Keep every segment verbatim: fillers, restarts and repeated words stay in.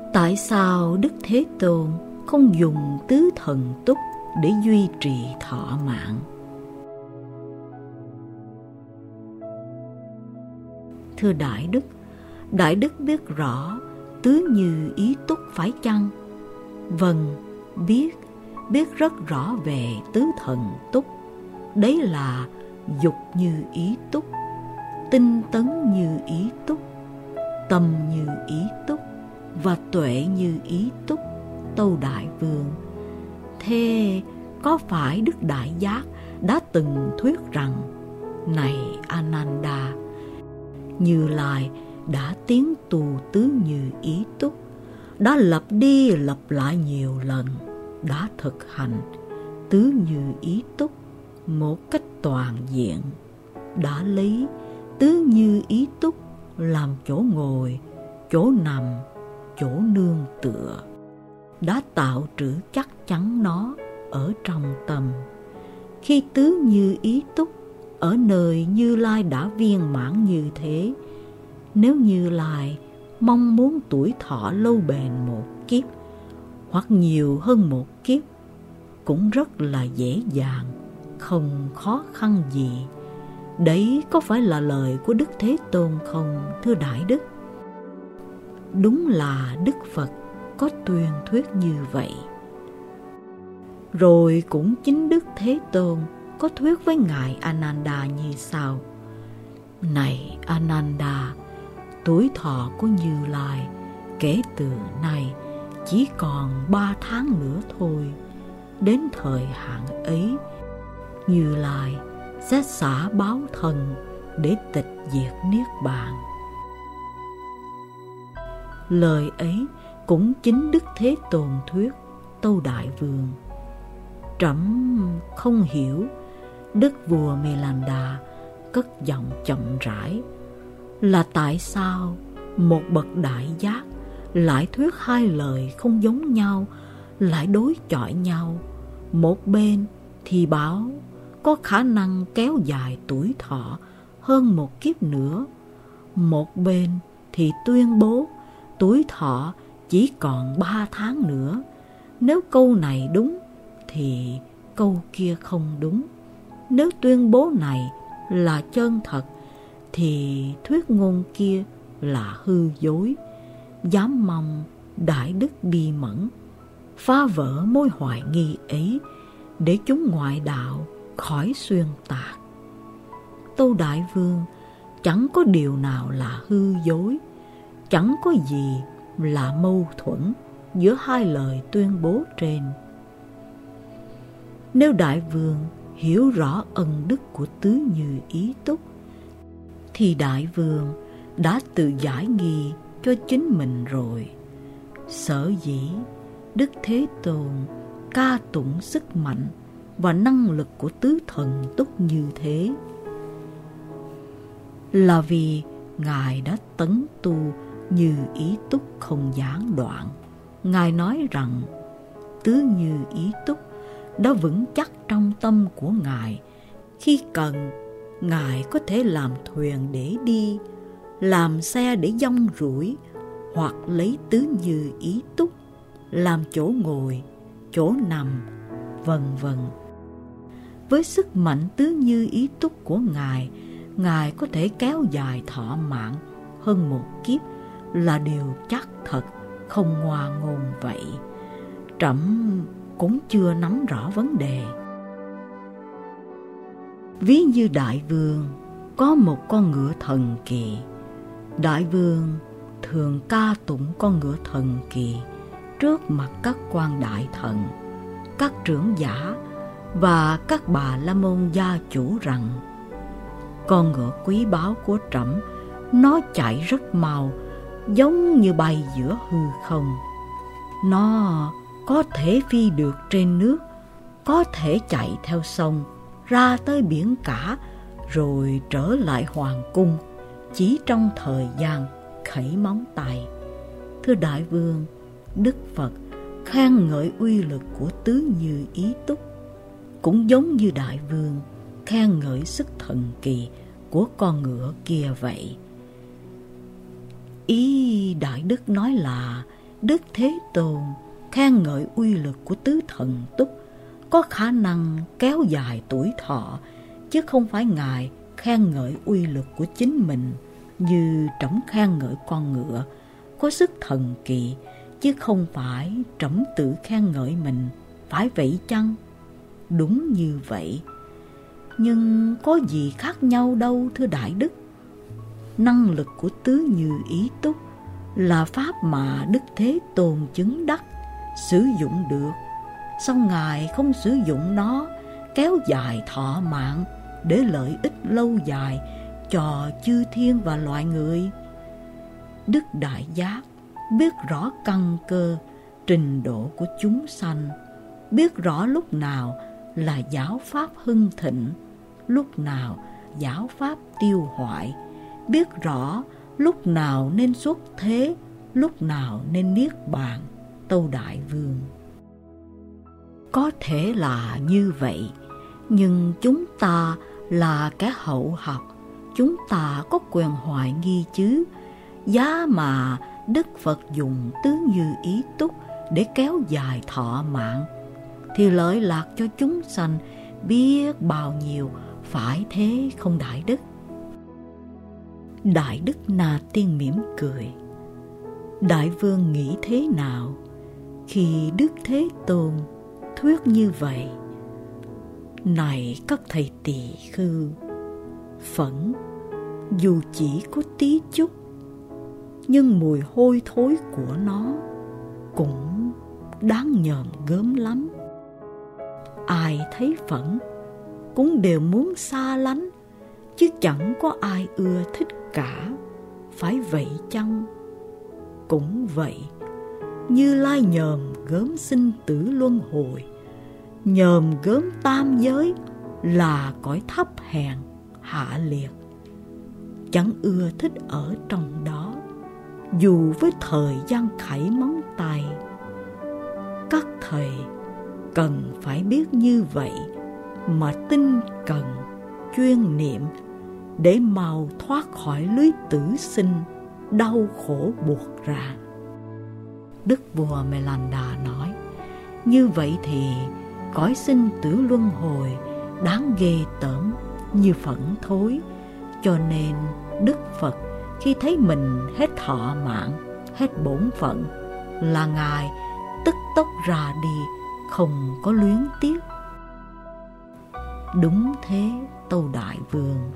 Tại sao Đức Thế Tôn không dùng tứ thần túc để duy trì thọ mạng? Thưa Đại Đức, Đại Đức biết rõ tứ như ý túc phải chăng? Vâng, biết, biết rất rõ về tứ thần túc. Đấy là dục như ý túc, tinh tấn như ý túc, tâm như ý túc và tuệ như ý túc, Tâu Đại Vương. Thế có phải Đức Đại Giác đã từng thuyết rằng: này Ananda, Như Lai đã tiến tu tứ như ý túc, đã lặp đi lặp lại nhiều lần, đã thực hành tứ như ý túc một cách toàn diện, đã lấy tứ như ý túc làm chỗ ngồi, chỗ nằm, chỗ nương tựa, đã tạo trữ chắc chắn nó ở trong tâm. Khi tứ như ý túc ở nơi Như Lai đã viên mãn như thế, nếu Như Lai mong muốn tuổi thọ lâu bền một kiếp hoặc nhiều hơn một kiếp, cũng rất là dễ dàng, không khó khăn gì. Đấy có phải là lời của Đức Thế Tôn không, thưa Đại Đức? Đúng là Đức Phật có tuyên thuyết như vậy. Rồi cũng chính Đức Thế Tôn có thuyết với Ngài Ananda như sau: này Ananda, tuổi thọ của Như Lai kể từ nay chỉ còn ba tháng nữa thôi. Đến thời hạn ấy, Như Lai sẽ xả báo thân để tịch diệt niết bàn. Lời ấy cũng chính Đức Thế Tôn thuyết, Tâu Đại Vương. Trẫm không hiểu. Đức vua Melanda cất giọng chậm rãi: là tại sao một bậc đại giác lại thuyết hai lời không giống nhau, lại đối chọi nhau? Một bên thì bảo có khả năng kéo dài tuổi thọ hơn một kiếp nữa, một bên thì tuyên bố tuổi thọ chỉ còn ba tháng nữa. Nếu câu này đúng thì câu kia không đúng. Nếu tuyên bố này là chân thật thì thuyết ngôn kia là hư dối. Dám mong Đại Đức bi mẫn phá vỡ mối hoài nghi ấy, để chúng ngoại đạo khỏi xuyên tạc. Tâu Đại Vương, chẳng có điều nào là hư dối, chẳng có gì là mâu thuẫn giữa hai lời tuyên bố trên. Nếu Đại Vương hiểu rõ ân đức của tứ như ý túc, thì Đại Vương đã tự giải nghi cho chính mình rồi. Sở dĩ Đức Thế Tôn ca tụng sức mạnh và năng lực của tứ thần túc như thế, là vì Ngài đã tấn tu như ý túc không gián đoạn. Ngài nói rằng tứ như ý túc đã vững chắc trong tâm của Ngài. Khi cần, Ngài có thể làm thuyền để đi, làm xe để dong ruổi, hoặc lấy tứ như ý túc làm chỗ ngồi, chỗ nằm, vân vân. Với sức mạnh tứ như ý túc của Ngài, Ngài có thể kéo dài thọ mạng hơn một kiếp là điều chắc thật, không ngoa ngôn vậy. Trẫm cũng chưa nắm rõ vấn đề. Ví như Đại Vương có một con ngựa thần kỳ. Đại Vương thường ca tụng con ngựa thần kỳ trước mặt các quan đại thần, các trưởng giả và các bà la môn gia chủ rằng: con ngựa quý báu của trẫm, nó chạy rất mau, giống như bay giữa hư không. Nó có thể phi được trên nước, có thể chạy theo sông ra tới biển cả, rồi trở lại hoàng cung chỉ trong thời gian khẩy móng tay. Thưa Đại Vương, Đức Phật khen ngợi uy lực của tứ như ý túc, cũng giống như Đại Vương khen ngợi sức thần kỳ của con ngựa kia vậy. Ý Đại Đức nói là Đức Thế Tôn khen ngợi uy lực của tứ thần túc có khả năng kéo dài tuổi thọ, chứ không phải Ngài khen ngợi uy lực của chính mình như trẫm khen ngợi con ngựa có sức thần kỳ, chứ không phải trẫm tự khen ngợi mình, phải vậy chăng? Đúng như vậy, nhưng có gì khác nhau đâu thưa Đại Đức. Năng lực của Tứ Như Ý Túc là pháp mà Đức Thế Tôn chứng đắc, sử dụng được. Sao Ngài không sử dụng nó kéo dài thọ mạng để lợi ích lâu dài cho chư thiên và loài người? Đức Đại Giác biết rõ căn cơ, trình độ của chúng sanh, biết rõ lúc nào là giáo pháp hưng thịnh, lúc nào giáo pháp tiêu hoại, biết rõ lúc nào nên xuất thế, lúc nào nên niết bàn. Tâu Đại Vương: có thể là như vậy, nhưng chúng ta là kẻ hậu học, chúng ta có quyền hoài nghi chứ. Giá mà Đức Phật dùng Tứ Như Ý Túc để kéo dài thọ mạng, thì lợi lạc cho chúng sanh biết bao nhiêu, phải thế không Đại Đức? Đại Đức Na Tiên mỉm cười: Đại Vương nghĩ thế nào khi Đức Thế Tôn thuyết như vậy? Này các thầy tỳ khưu, phẫn dù chỉ có tí chút, nhưng mùi hôi thối của nó cũng đáng nhờn gớm lắm. Ai thấy phẫn cũng đều muốn xa lánh, chứ chẳng có ai ưa thích cả, phải vậy chăng? Cũng vậy, Như Lai nhờm gớm sinh tử luân hồi, nhờm gớm tam giới là cõi thấp hèn hạ liệt, chẳng ưa thích ở trong đó, dù với thời gian khảy móng tay. Các thầy cần phải biết như vậy mà tinh cần chuyên niệm, để mau thoát khỏi lưới tử sinh đau khổ buộc ràng. Đức vua Melanda nói: như vậy thì cõi sinh tử luân hồi đáng ghê tởm như phẫn thối. Cho nên Đức Phật khi thấy mình hết thọ mạng, hết bổn phận, là Ngài tức tốc ra đi, không có luyến tiếc. Đúng thế, Tâu Đại Vương.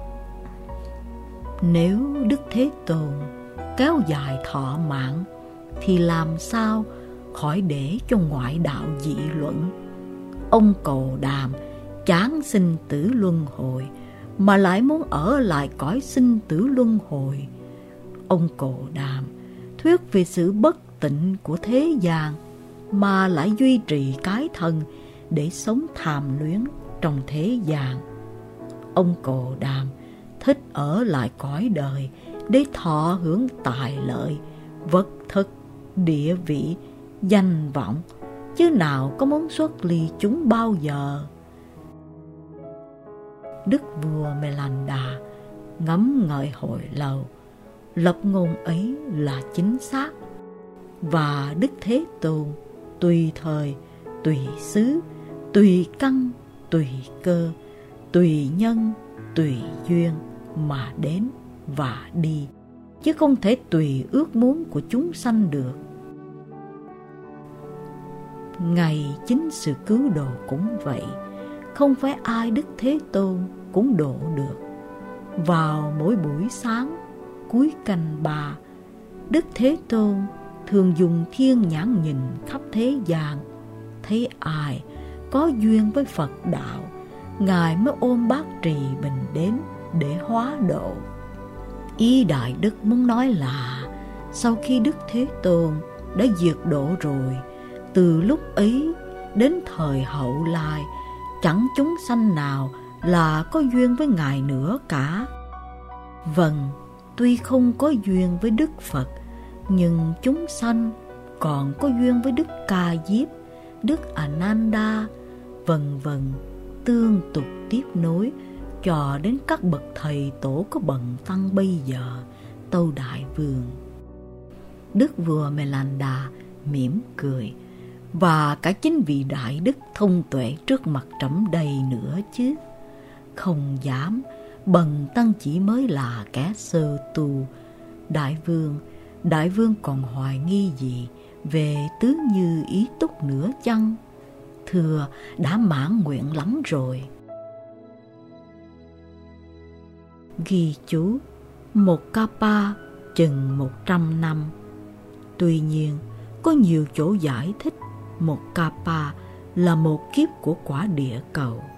Nếu Đức Thế Tôn kéo dài thọ mạng, thì làm sao khỏi để cho ngoại đạo dị luận? Ông Cồ Đàm chán sinh tử luân hồi, mà lại muốn ở lại cõi sinh tử luân hồi. Ông Cồ Đàm thuyết về sự bất tịnh của thế gian, mà lại duy trì cái thân để sống tham luyến trong thế gian. Ông Cồ Đàm thích ở lại cõi đời để thọ hưởng tài lợi, vật thực, địa vị, danh vọng, chứ nào có muốn xuất ly chúng bao giờ. Đức vua Melanda ngẫm ngợi hồi lâu, lập ngôn ấy là chính xác. Và Đức Thế Tôn tùy thời, tùy xứ, tùy căn, tùy cơ, tùy nhân, tùy duyên mà đến và đi, chứ không thể tùy ước muốn của chúng sanh được. Ngày chính sự cứu độ cũng vậy, không phải ai Đức Thế Tôn cũng độ được. Vào mỗi buổi sáng cuối canh ba, Đức Thế Tôn thường dùng thiên nhãn nhìn khắp thế gian, thấy ai có duyên với Phật đạo, Ngài mới ôm bát trì bình đến để hóa độ. Ý Đại Đức muốn nói là sau khi Đức Thế Tôn đã diệt độ rồi, từ lúc ấy đến thời hậu lai, chẳng chúng sanh nào là có duyên với Ngài nữa cả. Vâng, tuy không có duyên với Đức Phật, nhưng chúng sanh còn có duyên với Đức Ca Diếp, Đức Ananda, vân vân, tương tục tiếp nối cho đến các bậc thầy tổ có bần tăng bây giờ. Tâu Đại Vương. Đức vua Melanda mỉm cười, và cả chính vị đại đức thông tuệ trước mặt trẫm đây nữa chứ. Không dám, bần tăng chỉ mới là kẻ sơ tu. Đại vương, đại vương còn hoài nghi gì về Tứ Như Ý Túc nữa chăng? Thưa, đã mãn nguyện lắm rồi. Ghi chú: một kappa chừng một trăm năm. Tuy nhiên, có nhiều chỗ giải thích một kappa là một kiếp của quả địa cầu.